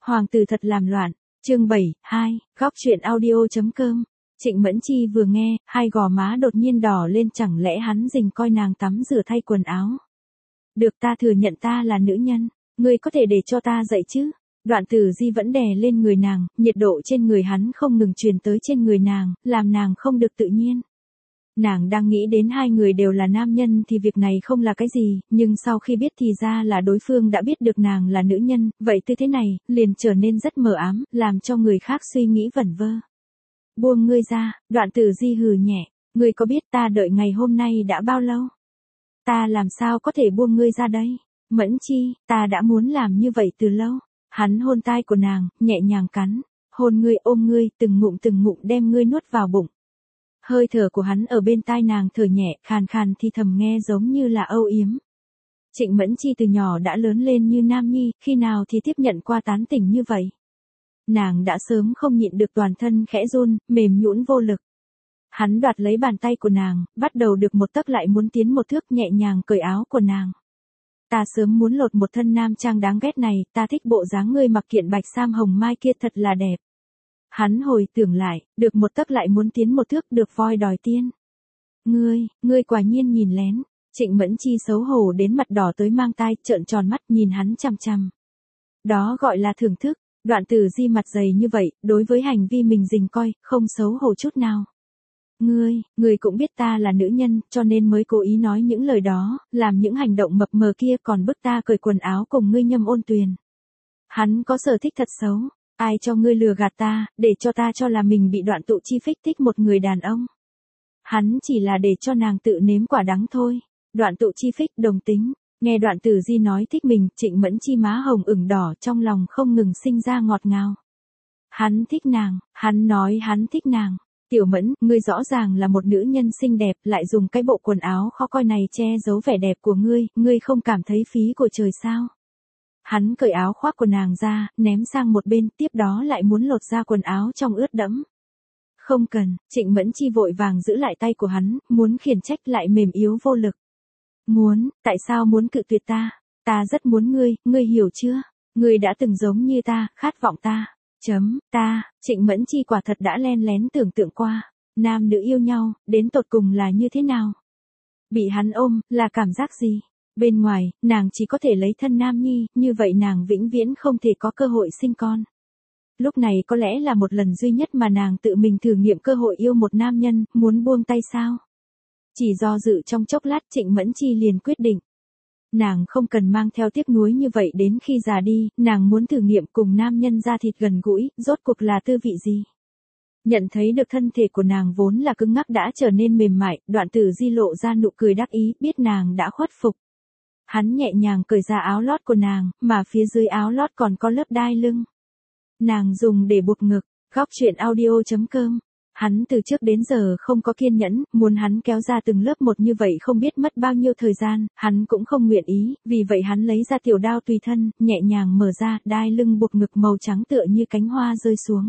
Hoàng tử thật làm loạn. Chương 72, góc truyện audio.com. Trịnh Mẫn Chi vừa nghe, hai gò má đột nhiên đỏ lên, chẳng lẽ hắn rình coi nàng tắm rửa thay quần áo. Được, ta thừa nhận ta là nữ nhân, ngươi có thể để cho ta dậy chứ? Đoạn Tử Di vẫn đè lên người nàng, nhiệt độ trên người hắn không ngừng truyền tới trên người nàng, làm nàng không được tự nhiên. Nàng đang nghĩ đến hai người đều là nam nhân thì việc này không là cái gì, nhưng sau khi biết thì ra là đối phương đã biết được nàng là nữ nhân, vậy tư thế này, liền trở nên rất mờ ám, làm cho người khác suy nghĩ vẩn vơ. Buông ngươi ra, Đoạn Tử Di hừ nhẹ, ngươi có biết ta đợi ngày hôm nay đã bao lâu? Ta làm sao có thể buông ngươi ra đây? Mẫn Chi, ta đã muốn làm như vậy từ lâu. Hắn hôn tai của nàng, nhẹ nhàng cắn, hôn ngươi, ôm ngươi, từng ngụm đem ngươi nuốt vào bụng. Hơi thở của hắn ở bên tai nàng thở nhẹ, khàn khàn thì thầm nghe giống như là âu yếm. Trịnh Mẫn Chi từ nhỏ đã lớn lên như nam nhi, khi nào thì tiếp nhận qua tán tỉnh như vậy. Nàng đã sớm không nhịn được, toàn thân khẽ run, mềm nhũn vô lực. Hắn đoạt lấy bàn tay của nàng, bắt đầu được một tấc lại muốn tiến một thước, nhẹ nhàng cởi áo của nàng. Ta sớm muốn lột một thân nam trang đáng ghét này, ta thích bộ dáng ngươi mặc kiện bạch sam hồng mai kia thật là đẹp. Hắn hồi tưởng lại, được một tấc lại muốn tiến một thước, được voi đòi tiên. Ngươi quả nhiên nhìn lén. Trịnh Mẫn Chi xấu hổ đến mặt đỏ tới mang tai, trợn tròn mắt nhìn hắn chằm chằm. Đó gọi là thưởng thức. Đoạn Tử Di mặt dày như vậy, đối với hành vi mình rình coi, không xấu hổ chút nào. Ngươi cũng biết ta là nữ nhân, cho nên mới cố ý nói những lời đó, làm những hành động mập mờ kia, còn bức ta cởi quần áo cùng ngươi Nhâm Ôn Tuyền. Hắn có sở thích thật xấu, ai cho ngươi lừa gạt ta, để cho ta cho là mình bị Đoạn Tụ Chi Phích thích một người đàn ông. Hắn chỉ là để cho nàng tự nếm quả đắng thôi. Đoạn Tụ Chi Phích đồng tính, nghe Đoạn Tử Di nói thích mình, Trịnh Mẫn Chi má hồng ửng đỏ, trong lòng không ngừng sinh ra ngọt ngào. Hắn thích nàng, hắn nói hắn thích nàng. Tiểu Mẫn, ngươi rõ ràng là một nữ nhân xinh đẹp, lại dùng cái bộ quần áo khó coi này che giấu vẻ đẹp của ngươi không cảm thấy phí của trời sao? Hắn cởi áo khoác của nàng ra, ném sang một bên, tiếp đó lại muốn lột ra quần áo trong ướt đẫm. Không cần, Trịnh Mẫn Chi vội vàng giữ lại tay của hắn, muốn khiển trách lại mềm yếu vô lực. Tại sao muốn cự tuyệt ta? Ta rất muốn ngươi hiểu chưa? Ngươi đã từng giống như ta, khát vọng ta. Trịnh Mẫn Chi quả thật đã len lén tưởng tượng qua, nam nữ yêu nhau, đến tột cùng là như thế nào? Bị hắn ôm, là cảm giác gì? Bên ngoài, nàng chỉ có thể lấy thân nam nhi, như vậy nàng vĩnh viễn không thể có cơ hội sinh con. Lúc này có lẽ là một lần duy nhất mà nàng tự mình thử nghiệm cơ hội yêu một nam nhân, muốn buông tay sao? Chỉ do dự trong chốc lát, Trịnh Mẫn Chi liền quyết định. Nàng không cần mang theo tiếc nuối như vậy đến khi già đi, nàng muốn thử nghiệm cùng nam nhân da thịt gần gũi, rốt cuộc là tư vị gì. Nhận thấy được thân thể của nàng vốn là cứng ngắc đã trở nên mềm mại, Đoạn Tử Di lộ ra nụ cười đắc ý, biết nàng đã khuất phục. Hắn nhẹ nhàng cởi ra áo lót của nàng, mà phía dưới áo lót còn có lớp đai lưng. Nàng dùng để buộc ngực, góc truyện audio.com. Hắn từ trước đến giờ không có kiên nhẫn, muốn hắn kéo ra từng lớp một như vậy không biết mất bao nhiêu thời gian, hắn cũng không nguyện ý, vì vậy hắn lấy ra tiểu đao tùy thân, nhẹ nhàng mở ra, đai lưng buộc ngực màu trắng tựa như cánh hoa rơi xuống.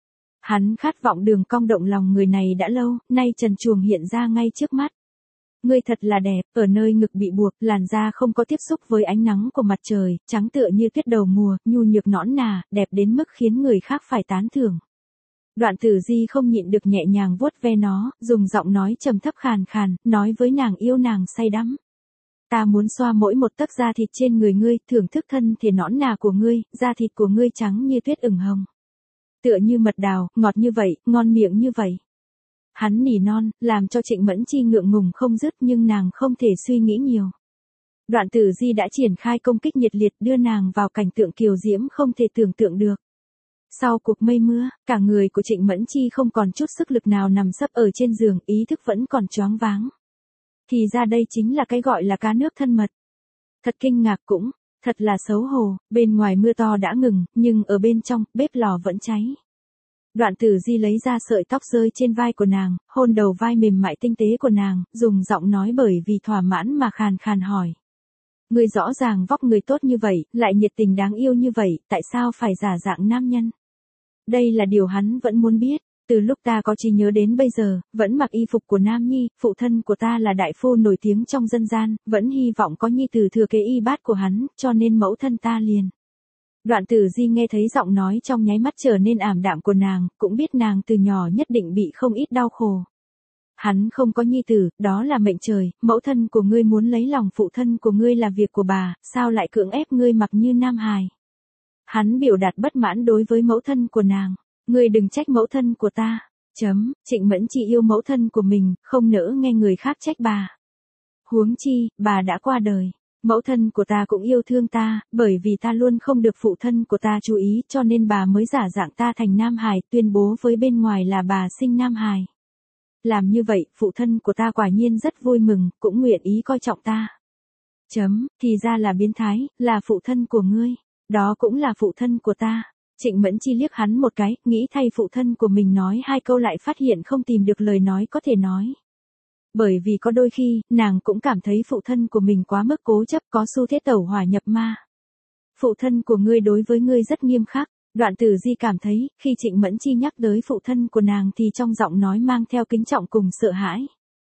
Hắn khát vọng đường cong động lòng người này đã lâu, nay trần truồng hiện ra ngay trước mắt. Ngươi thật là đẹp, ở nơi ngực bị buộc, làn da không có tiếp xúc với ánh nắng của mặt trời, trắng tựa như tuyết đầu mùa, nhu nhược nõn nà, đẹp đến mức khiến người khác phải tán thưởng. Đoạn Tử Di không nhịn được nhẹ nhàng vuốt ve nó, dùng giọng nói trầm thấp khàn khàn, nói với nàng yêu nàng say đắm. Ta muốn xoa mỗi một tấc da thịt trên người ngươi, thưởng thức thân thể nõn nà của ngươi, da thịt của ngươi trắng như tuyết ửng hồng. Tựa như mật đào, ngọt như vậy, ngon miệng như vậy. Hắn nỉ non, làm cho Trịnh Mẫn Chi ngượng ngùng không dứt, nhưng nàng không thể suy nghĩ nhiều. Đoạn Tử Di đã triển khai công kích nhiệt liệt, đưa nàng vào cảnh tượng kiều diễm không thể tưởng tượng được. Sau cuộc mây mưa, cả người của Trịnh Mẫn Chi không còn chút sức lực nào, nằm sấp ở trên giường, ý thức vẫn còn choáng váng. Thì ra đây chính là cái gọi là cá nước thân mật. Thật kinh ngạc cũng, thật là xấu hổ, bên ngoài mưa to đã ngừng, nhưng ở bên trong, bếp lò vẫn cháy. Đoạn Tử Di lấy ra sợi tóc rơi trên vai của nàng, hôn đầu vai mềm mại tinh tế của nàng, dùng giọng nói bởi vì thỏa mãn mà khàn khàn hỏi. Ngươi rõ ràng vóc người tốt như vậy, lại nhiệt tình đáng yêu như vậy, tại sao phải giả dạng nam nhân? Đây là điều hắn vẫn muốn biết, từ lúc ta có trí nhớ đến bây giờ, vẫn mặc y phục của nam nhi, phụ thân của ta là đại phu nổi tiếng trong dân gian, vẫn hy vọng có nhi tử thừa kế y bát của hắn, cho nên mẫu thân ta liền Đoạn Tử Di nghe thấy giọng nói trong nháy mắt trở nên ảm đạm của nàng, cũng biết nàng từ nhỏ nhất định bị không ít đau khổ. Hắn không có nhi tử, đó là mệnh trời, mẫu thân của ngươi muốn lấy lòng phụ thân của ngươi là việc của bà, sao lại cưỡng ép ngươi mặc như nam hài. Hắn biểu đạt bất mãn đối với mẫu thân của nàng, ngươi đừng trách mẫu thân của ta. Trịnh Mẫn Chi yêu mẫu thân của mình, không nỡ nghe người khác trách bà. Huống chi, bà đã qua đời. Mẫu thân của ta cũng yêu thương ta, bởi vì ta luôn không được phụ thân của ta chú ý cho nên bà mới giả dạng ta thành nam hài, tuyên bố với bên ngoài là bà sinh nam hài. Làm như vậy, phụ thân của ta quả nhiên rất vui mừng, cũng nguyện ý coi trọng ta. Thì ra là biến thái, là phụ thân của ngươi. Đó cũng là phụ thân của ta. Trịnh Mẫn Chi liếc hắn một cái, nghĩ thay phụ thân của mình nói hai câu lại phát hiện không tìm được lời nói có thể nói. Bởi vì có đôi khi, nàng cũng cảm thấy phụ thân của mình quá mức cố chấp, có xu thế tẩu hỏa nhập ma. Phụ thân của ngươi đối với ngươi rất nghiêm khắc. Đoạn Tử Di cảm thấy, khi Trịnh Mẫn Chi nhắc tới phụ thân của nàng thì trong giọng nói mang theo kính trọng cùng sợ hãi.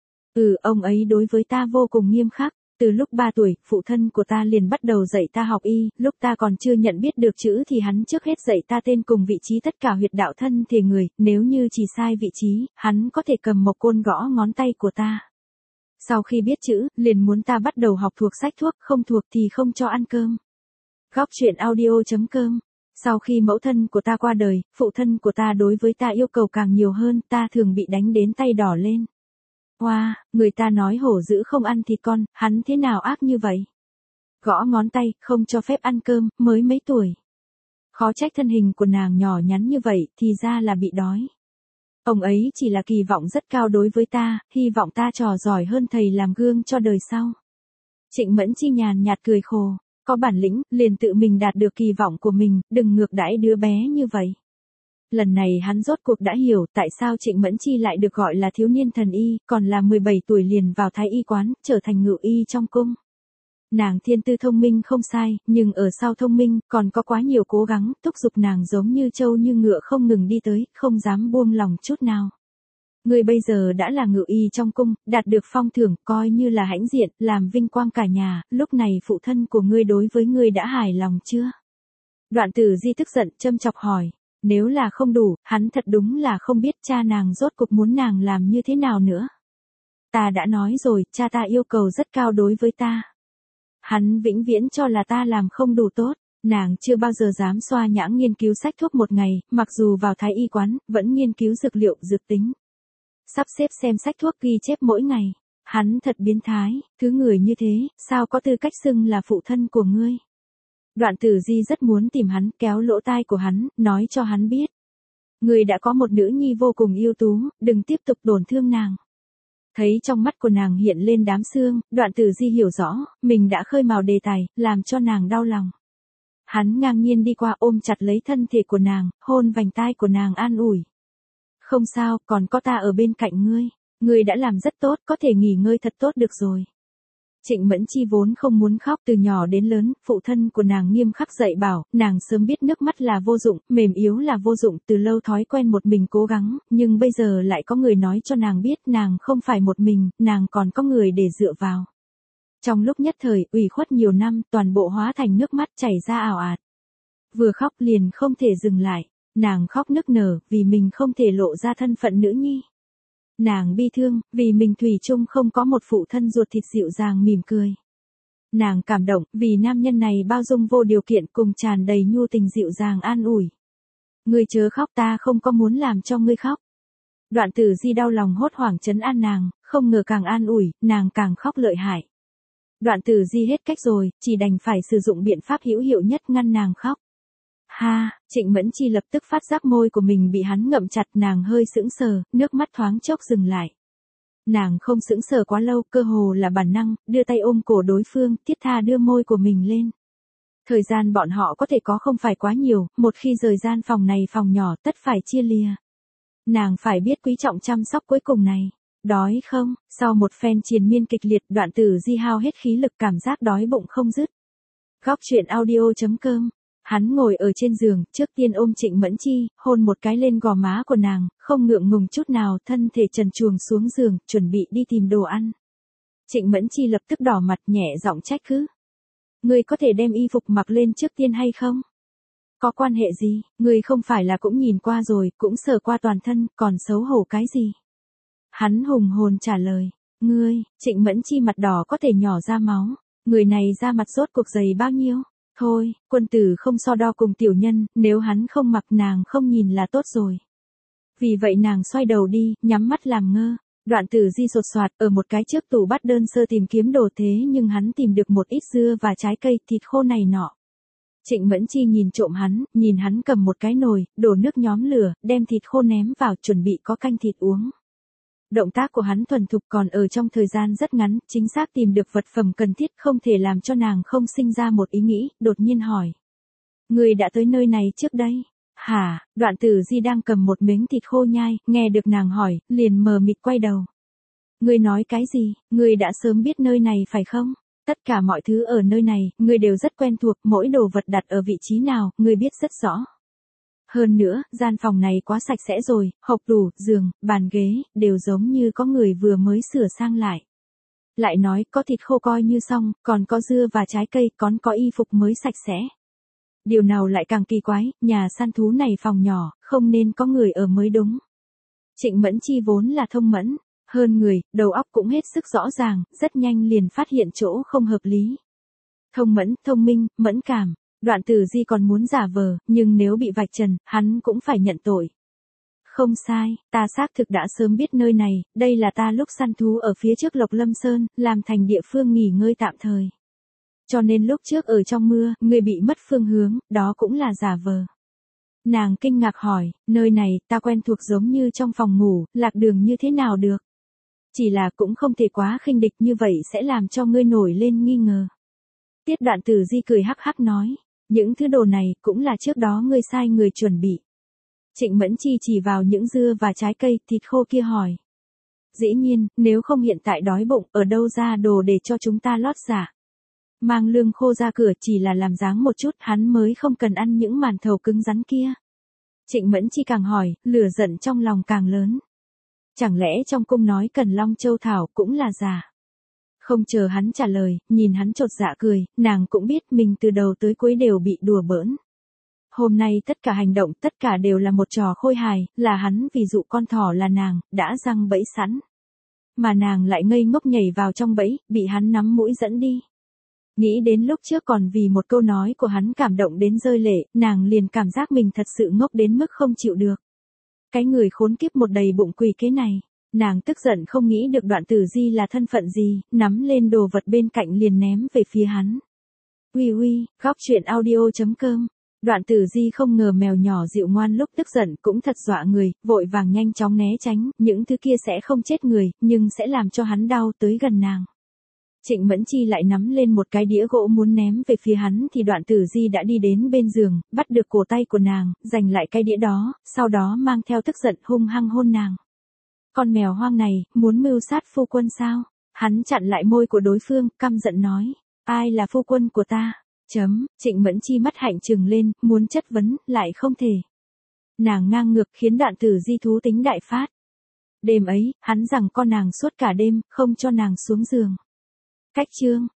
Ông ấy đối với ta vô cùng nghiêm khắc. Từ lúc 3 tuổi, phụ thân của ta liền bắt đầu dạy ta học y, lúc ta còn chưa nhận biết được chữ thì hắn trước hết dạy ta tên cùng vị trí tất cả huyệt đạo thân thể người, nếu như chỉ sai vị trí, hắn có thể cầm một côn gõ ngón tay của ta. Sau khi biết chữ, liền muốn ta bắt đầu học thuộc sách thuốc, không thuộc thì không cho ăn cơm. Góc truyện audio.com. Sau khi mẫu thân của ta qua đời, phụ thân của ta đối với ta yêu cầu càng nhiều hơn, ta thường bị đánh đến tay đỏ lên. Người ta nói hổ dữ không ăn thịt con, hắn thế nào ác như vậy? Gõ ngón tay, không cho phép ăn cơm, mới mấy tuổi. Khó trách thân hình của nàng nhỏ nhắn như vậy, thì ra là bị đói. Ông ấy chỉ là kỳ vọng rất cao đối với ta, hy vọng ta trò giỏi hơn thầy làm gương cho đời sau. Trịnh Mẫn Chi nhàn nhạt cười khổ, có bản lĩnh, liền tự mình đạt được kỳ vọng của mình, đừng ngược đãi đứa bé như vậy. Lần này hắn rốt cuộc đã hiểu tại sao Trịnh Mẫn Chi lại được gọi là thiếu niên thần y, còn là 17 tuổi liền vào thái y quán, trở thành ngự y trong cung. Nàng thiên tư thông minh không sai, nhưng ở sau thông minh, còn có quá nhiều cố gắng, thúc giục nàng giống như trâu như ngựa không ngừng đi tới, không dám buông lòng chút nào. Ngươi bây giờ đã là ngự y trong cung, đạt được phong thưởng, coi như là hãnh diện, làm vinh quang cả nhà, lúc này phụ thân của ngươi đối với ngươi đã hài lòng chưa? Đoạn Tử Di tức giận, châm chọc hỏi. Nếu là không đủ, hắn thật đúng là không biết cha nàng rốt cuộc muốn nàng làm như thế nào nữa. Ta đã nói rồi, cha ta yêu cầu rất cao đối với ta. Hắn vĩnh viễn cho là ta làm không đủ tốt, nàng chưa bao giờ dám xoa nhãng nghiên cứu sách thuốc một ngày, mặc dù vào thái y quán, vẫn nghiên cứu dược liệu, dược tính. Sắp xếp xem sách thuốc ghi chép mỗi ngày. Hắn thật biến thái, thứ người như thế, sao có tư cách xưng là phụ thân của ngươi. Đoạn Tử Di rất muốn tìm hắn, kéo lỗ tai của hắn, nói cho hắn biết. Ngươi đã có một nữ nhi vô cùng ưu tú, đừng tiếp tục tổn thương nàng. Thấy trong mắt của nàng hiện lên đám sương, Đoạn Tử Di hiểu rõ, mình đã khơi mào đề tài, làm cho nàng đau lòng. Hắn ngang nhiên đi qua ôm chặt lấy thân thể của nàng, hôn vành tai của nàng an ủi. Không sao, còn có ta ở bên cạnh ngươi. Ngươi đã làm rất tốt, có thể nghỉ ngơi thật tốt được rồi. Trịnh Mẫn Chi vốn không muốn khóc, từ nhỏ đến lớn, phụ thân của nàng nghiêm khắc dạy bảo, nàng sớm biết nước mắt là vô dụng, mềm yếu là vô dụng, từ lâu thói quen một mình cố gắng, nhưng bây giờ lại có người nói cho nàng biết nàng không phải một mình, nàng còn có người để dựa vào. Trong lúc nhất thời, ủy khuất nhiều năm, toàn bộ hóa thành nước mắt chảy ra ào ạt. Vừa khóc liền không thể dừng lại, nàng khóc nức nở, vì mình không thể lộ ra thân phận nữ nhi. Nàng bi thương, vì mình thủy chung không có một phụ thân ruột thịt dịu dàng mỉm cười. Nàng cảm động, vì nam nhân này bao dung vô điều kiện cùng tràn đầy nhu tình dịu dàng an ủi. Ngươi chớ khóc, ta không có muốn làm cho ngươi khóc. Đoạn Tử Di đau lòng hốt hoảng trấn an nàng, không ngờ càng an ủi, nàng càng khóc lợi hại. Đoạn Tử Di hết cách rồi, chỉ đành phải sử dụng biện pháp hữu hiệu nhất ngăn nàng khóc. Trịnh Mẫn Chi lập tức phát giác môi của mình bị hắn ngậm chặt, nàng hơi sững sờ, nước mắt thoáng chốc dừng lại. Nàng không sững sờ quá lâu, cơ hồ là bản năng, đưa tay ôm cổ đối phương, thiết tha đưa môi của mình lên. Thời gian bọn họ có thể có không phải quá nhiều, một khi rời gian phòng này phòng nhỏ tất phải chia lìa. Nàng phải biết quý trọng chăm sóc cuối cùng này. Đói không? Sau một phen triền miên kịch liệt, Đoạn Tử Di hao hết khí lực, cảm giác đói bụng không dứt. Góc truyện audio.com. Hắn ngồi ở trên giường, trước tiên ôm Trịnh Mẫn Chi, hôn một cái lên gò má của nàng, không ngượng ngùng chút nào, thân thể trần truồng xuống giường, chuẩn bị đi tìm đồ ăn. Trịnh Mẫn Chi lập tức đỏ mặt, nhẹ giọng trách cứ. Ngươi có thể đem y phục mặc lên trước tiên hay không? Có quan hệ gì, ngươi không phải là cũng nhìn qua rồi, cũng sờ qua toàn thân, còn xấu hổ cái gì? Hắn hùng hồn trả lời, ngươi, Trịnh Mẫn Chi mặt đỏ có thể nhỏ ra máu, người này da mặt rốt cuộc dày bao nhiêu? Thôi, quân tử không so đo cùng tiểu nhân, nếu hắn không mặc nàng không nhìn là tốt rồi. Vì vậy nàng xoay đầu đi, nhắm mắt làm ngơ. Đoạn Tử Di sột soạt ở một cái trước tủ bắt đơn sơ tìm kiếm đồ thế nhưng hắn tìm được một ít dưa và trái cây thịt khô này nọ. Trịnh Mẫn Chi nhìn trộm hắn, nhìn hắn cầm một cái nồi, đổ nước nhóm lửa, đem thịt khô ném vào chuẩn bị có canh thịt uống. Động tác của hắn thuần thục còn ở trong thời gian rất ngắn, chính xác tìm được vật phẩm cần thiết không thể làm cho nàng không sinh ra một ý nghĩ, đột nhiên hỏi. Người đã tới nơi này trước đây? Hả, Đoạn Tử Di đang cầm một miếng thịt khô nhai, nghe được nàng hỏi, liền mờ mịt quay đầu. Ngươi nói cái gì, ngươi đã sớm biết nơi này phải không? Tất cả mọi thứ ở nơi này, ngươi đều rất quen thuộc, mỗi đồ vật đặt ở vị trí nào, ngươi biết rất rõ. Hơn nữa, gian phòng này quá sạch sẽ rồi, hộc tủ, giường, bàn ghế, đều giống như có người vừa mới sửa sang lại. Lại nói, có thịt khô coi như xong, còn có dưa và trái cây, còn có y phục mới sạch sẽ. Điều nào lại càng kỳ quái, nhà săn thú này phòng nhỏ, không nên có người ở mới đúng. Trịnh Mẫn Chi vốn là thông mẫn, hơn người, đầu óc cũng hết sức rõ ràng, rất nhanh liền phát hiện chỗ không hợp lý. Thông mẫn, thông minh, mẫn cảm, Đoạn Tử Di còn muốn giả vờ, nhưng nếu bị vạch trần, hắn cũng phải nhận tội. Không sai, ta xác thực đã sớm biết nơi này, đây là ta lúc săn thú ở phía trước Lộc Lâm Sơn, làm thành địa phương nghỉ ngơi tạm thời. Cho nên lúc trước ở trong mưa, ngươi bị mất phương hướng, đó cũng là giả vờ. Nàng kinh ngạc hỏi, nơi này, ta quen thuộc giống như trong phòng ngủ, lạc đường như thế nào được? Chỉ là cũng không thể quá khinh địch như vậy sẽ làm cho ngươi nổi lên nghi ngờ. Tiết Đoạn Tử Di cười hắc hắc nói, những thứ đồ này cũng là trước đó ngươi sai người chuẩn bị. Trịnh Mẫn Chi chỉ vào những dưa và trái cây, thịt khô kia hỏi. Dĩ nhiên, nếu không hiện tại đói bụng, ở đâu ra đồ để cho chúng ta lót dạ. Mang lương khô ra cửa chỉ là làm dáng một chút, hắn mới không cần ăn những màn thầu cứng rắn kia. Trịnh Mẫn Chi càng hỏi, lửa giận trong lòng càng lớn. Chẳng lẽ trong cung nói cần Long Châu Thảo cũng là giả? Không chờ hắn trả lời, nhìn hắn chột dạ cười, nàng cũng biết mình từ đầu tới cuối đều bị đùa bỡn. Hôm nay tất cả hành động, tất cả đều là một trò khôi hài, là hắn vì dụ con thỏ là nàng, đã răng bẫy sẵn. Mà nàng lại ngây ngốc nhảy vào trong bẫy, bị hắn nắm mũi dẫn đi. Nghĩ đến lúc trước còn vì một câu nói của hắn cảm động đến rơi lệ, nàng liền cảm giác mình thật sự ngốc đến mức không chịu được. Cái người khốn kiếp một đầy bụng quỳ kế này, nàng tức giận không nghĩ được Đoạn Tử Di là thân phận gì, nắm lên đồ vật bên cạnh liền ném về phía hắn. Uy uy, góc truyện audio.com. Đoạn Tử Di không ngờ mèo nhỏ dịu ngoan lúc tức giận cũng thật dọa người, vội vàng nhanh chóng né tránh, những thứ kia sẽ không chết người, nhưng sẽ làm cho hắn đau tới gần nàng. Trịnh Mẫn Chi lại nắm lên một cái đĩa gỗ muốn ném về phía hắn thì Đoạn Tử Di đã đi đến bên giường, bắt được cổ tay của nàng, giành lại cái đĩa đó, sau đó mang theo tức giận hung hăng hôn nàng. Con mèo hoang này, muốn mưu sát phu quân sao? Hắn chặn lại môi của đối phương, căm giận nói, ai là phu quân của ta? Trịnh Mẫn Chi mắt hạnh trừng lên, muốn chất vấn, lại không thể. Nàng ngang ngược khiến Đoạn Tử Di thú tính đại phát. Đêm ấy, hắn giằng co nàng suốt cả đêm, không cho nàng xuống giường. Cách chương